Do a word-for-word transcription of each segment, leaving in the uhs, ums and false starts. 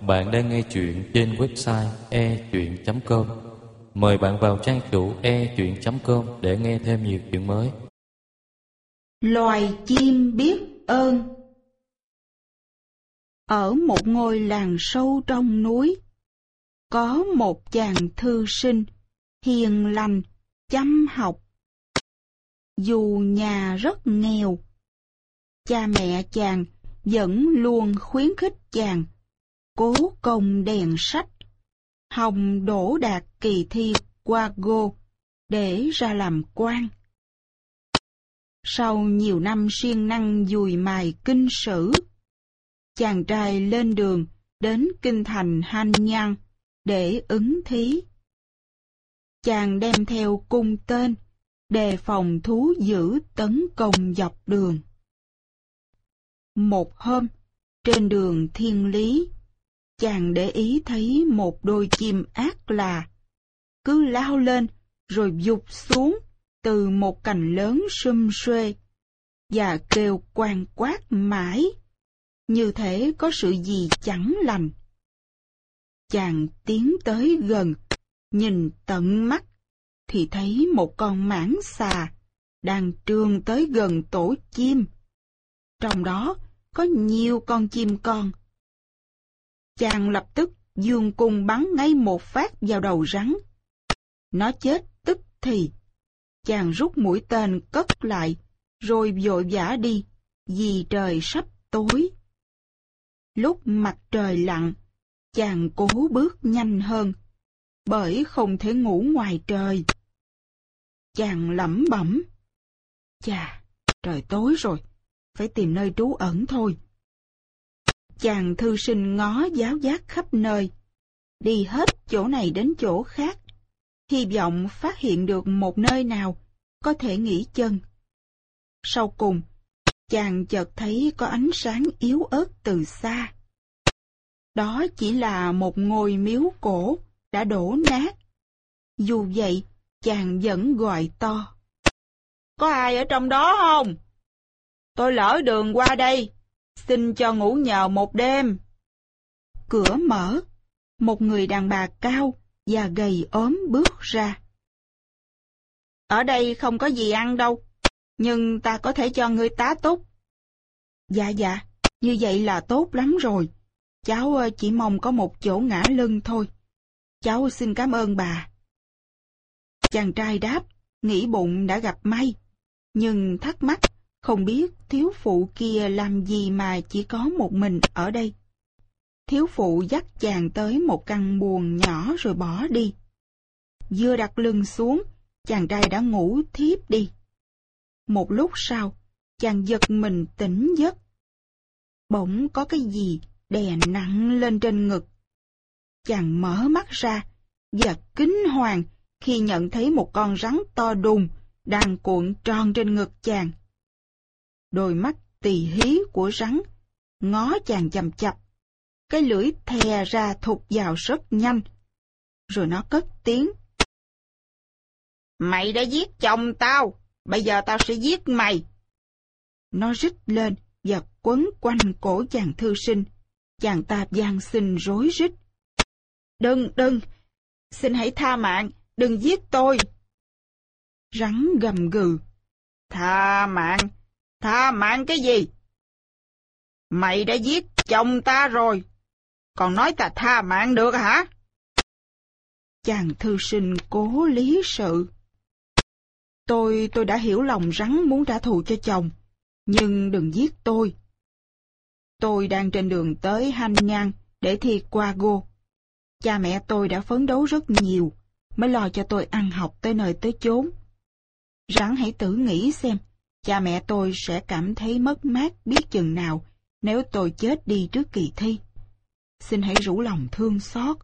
Bạn đang nghe chuyện trên website e chuyện chấm com. Mời bạn vào trang chủ e chuyện chấm com để nghe thêm nhiều chuyện mới. Loài chim biết ơn. Ở một ngôi làng sâu trong núi, có một chàng thư sinh hiền lành, chăm học. Dù nhà rất nghèo, cha mẹ chàng vẫn luôn khuyến khích chàng cố công đèn sách, hòng đỗ đạt kỳ thi Quago để ra làm quan. Sau nhiều năm siêng năng dùi mài kinh sử, chàng trai lên đường đến kinh thành Hanyang để ứng thí. Chàng đem theo cung tên, đề phòng thú dữ tấn công dọc đường. Một hôm, trên đường thiên lý, chàng để ý thấy một đôi chim ác là cứ lao lên rồi vụt xuống từ một cành lớn sum suê và kêu quang quát mãi, như thể có sự gì chẳng lành. Chàng tiến tới gần, nhìn tận mắt, thì thấy một con mãng xà đang trườn tới gần tổ chim. Trong đó có nhiều con chim con. Chàng lập tức giương cung bắn ngay một phát vào đầu rắn. Nó chết tức thì. Chàng rút mũi tên cất lại, rồi vội vã đi, vì trời sắp tối. Lúc mặt trời lặn, chàng cố bước nhanh hơn, bởi không thể ngủ ngoài trời. Chàng lẩm bẩm: chà, trời tối rồi, phải tìm nơi trú ẩn thôi. Chàng thư sinh ngó giáo giác khắp nơi, đi hết chỗ này đến chỗ khác, hy vọng phát hiện được một nơi nào có thể nghỉ chân. Sau cùng, chàng chợt thấy có ánh sáng yếu ớt từ xa. Đó chỉ là một ngôi miếu cổ đã đổ nát. Dù vậy, chàng vẫn gọi to: có ai ở trong đó không? Tôi lỡ đường qua đây, xin cho ngủ nhờ một đêm. Cửa mở, một người đàn bà cao và gầy ốm bước ra. Ở đây không có gì ăn đâu, nhưng ta có thể cho ngươi tá túc. Dạ dạ, như vậy là tốt lắm rồi. Cháu chỉ mong có một chỗ ngả lưng thôi. Cháu xin cảm ơn bà. Chàng trai đáp, nghĩ bụng đã gặp may, nhưng thắc mắc không biết thiếu phụ kia làm gì mà chỉ có một mình ở đây. Thiếu phụ dắt chàng tới một căn buồng nhỏ rồi bỏ đi. Vừa đặt lưng xuống, chàng trai đã ngủ thiếp đi. Một lúc sau, chàng giật mình tỉnh giấc. Bỗng có cái gì đè nặng lên trên ngực. Chàng mở mắt ra và kinh hoàng khi nhận thấy một con rắn to đùng đang cuộn tròn trên ngực chàng. Đôi mắt tì hí của rắn ngó chàng chằm chằm, cái lưỡi thè ra thụt vào rất nhanh, rồi nó cất tiếng: mày đã giết chồng tao, bây giờ tao sẽ giết mày. Nó rít lên và quấn quanh cổ chàng thư sinh. Chàng ta van xin rối rít: đừng, đừng, xin hãy tha mạng, đừng giết tôi. Rắn gầm gừ: tha mạng, tha mạng cái gì? Mày đã giết chồng ta rồi, còn nói ta tha mạng được hả? Chàng thư sinh cố lý sự: Tôi, tôi đã hiểu lòng rắn muốn trả thù cho chồng, nhưng đừng giết tôi. Tôi đang trên đường tới Hanyang để thi Quago. Cha mẹ tôi đã phấn đấu rất nhiều, mới lo cho tôi ăn học tới nơi tới chốn. Rắn hãy tự nghĩ xem, cha mẹ tôi sẽ cảm thấy mất mát biết chừng nào nếu tôi chết đi trước kỳ thi. Xin hãy rủ lòng thương xót.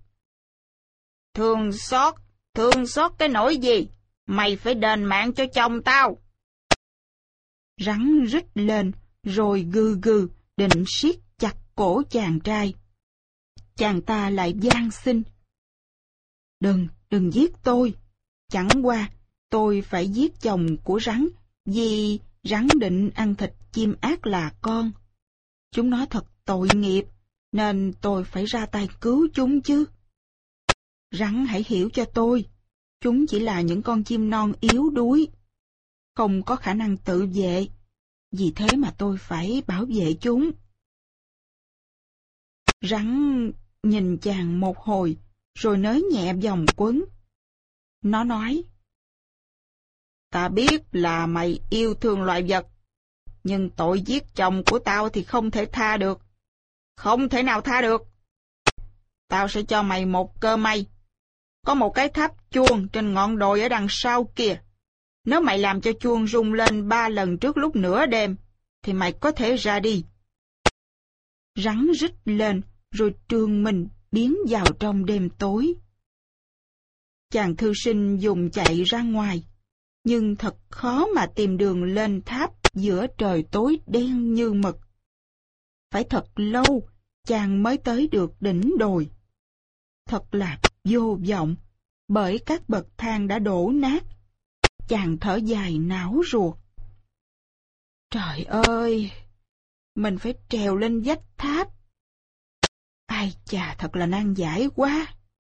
Thương xót? Thương xót cái nỗi gì? Mày phải đền mạng cho chồng tao. Rắn rít lên, rồi gừ gừ, định siết chặt cổ chàng trai. Chàng ta lại van xin: đừng, đừng giết tôi. Chẳng qua, tôi phải giết chồng của rắn, vì rắn định ăn thịt chim ác là con. Chúng nó thật tội nghiệp, nên tôi phải ra tay cứu chúng chứ. Rắn hãy hiểu cho tôi, chúng chỉ là những con chim non yếu đuối, không có khả năng tự vệ, vì thế mà tôi phải bảo vệ chúng. Rắn nhìn chàng một hồi, rồi nới nhẹ vòng quấn. Nó nói, ta biết là mày yêu thương loài vật, nhưng tội giết chồng của tao thì không thể tha được. Không thể nào tha được. Tao sẽ cho mày một cơ may. Có một cái tháp chuông trên ngọn đồi ở đằng sau kia. Nếu mày làm cho chuông rung lên ba lần trước lúc nửa đêm, thì mày có thể ra đi. Rắn rít lên, rồi trương mình biến vào trong đêm tối. Chàng thư sinh dùng chạy ra ngoài, nhưng thật khó mà tìm đường lên tháp giữa trời tối đen như mực. Phải thật lâu, chàng mới tới được đỉnh đồi. Thật là vô vọng, bởi các bậc thang đã đổ nát. Chàng thở dài não ruột. Trời ơi, mình phải trèo lên vách tháp. Ai chà, thật là nan giải quá.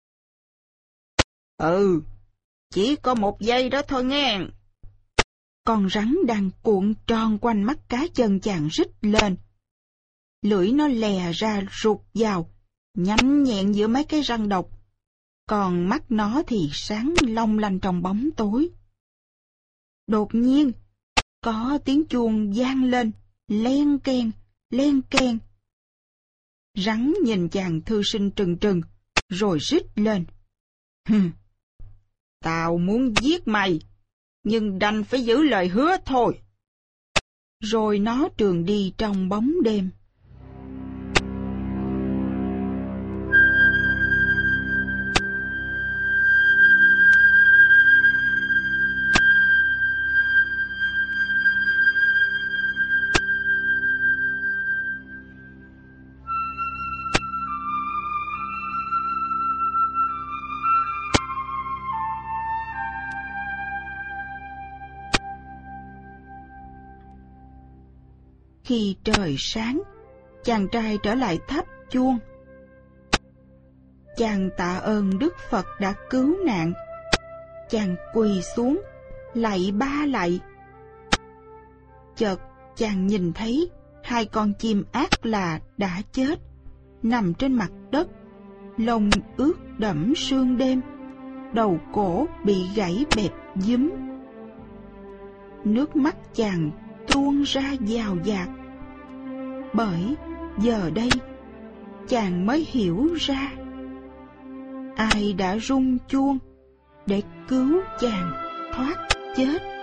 Ừ, chỉ có một giây đó thôi nghe. Con rắn đang cuộn tròn quanh mắt cá chân chàng rít lên. Lưỡi nó lè ra rụt vào, nhanh nhẹn giữa mấy cái răng độc, còn mắt nó thì sáng long lanh trong bóng tối. Đột nhiên, có tiếng chuông vang lên, len keng, len keng. Rắn nhìn chàng thư sinh trừng trừng, rồi rít lên. Hừm, tao muốn giết mày, nhưng đành phải giữ lời hứa thôi. Rồi nó trường đi trong bóng đêm. Khi trời sáng, chàng trai trở lại tháp chuông. Chàng tạ ơn Đức Phật đã cứu nạn. Chàng quỳ xuống, lạy ba lạy. Chợt chàng nhìn thấy hai con chim ác là đã chết, nằm trên mặt đất, lông ướt đẫm sương đêm, đầu cổ bị gãy bẹp dúm. Nước mắt chàng tuôn ra dào dạt, bởi giờ đây chàng mới hiểu ra ai đã rung chuông để cứu chàng thoát chết.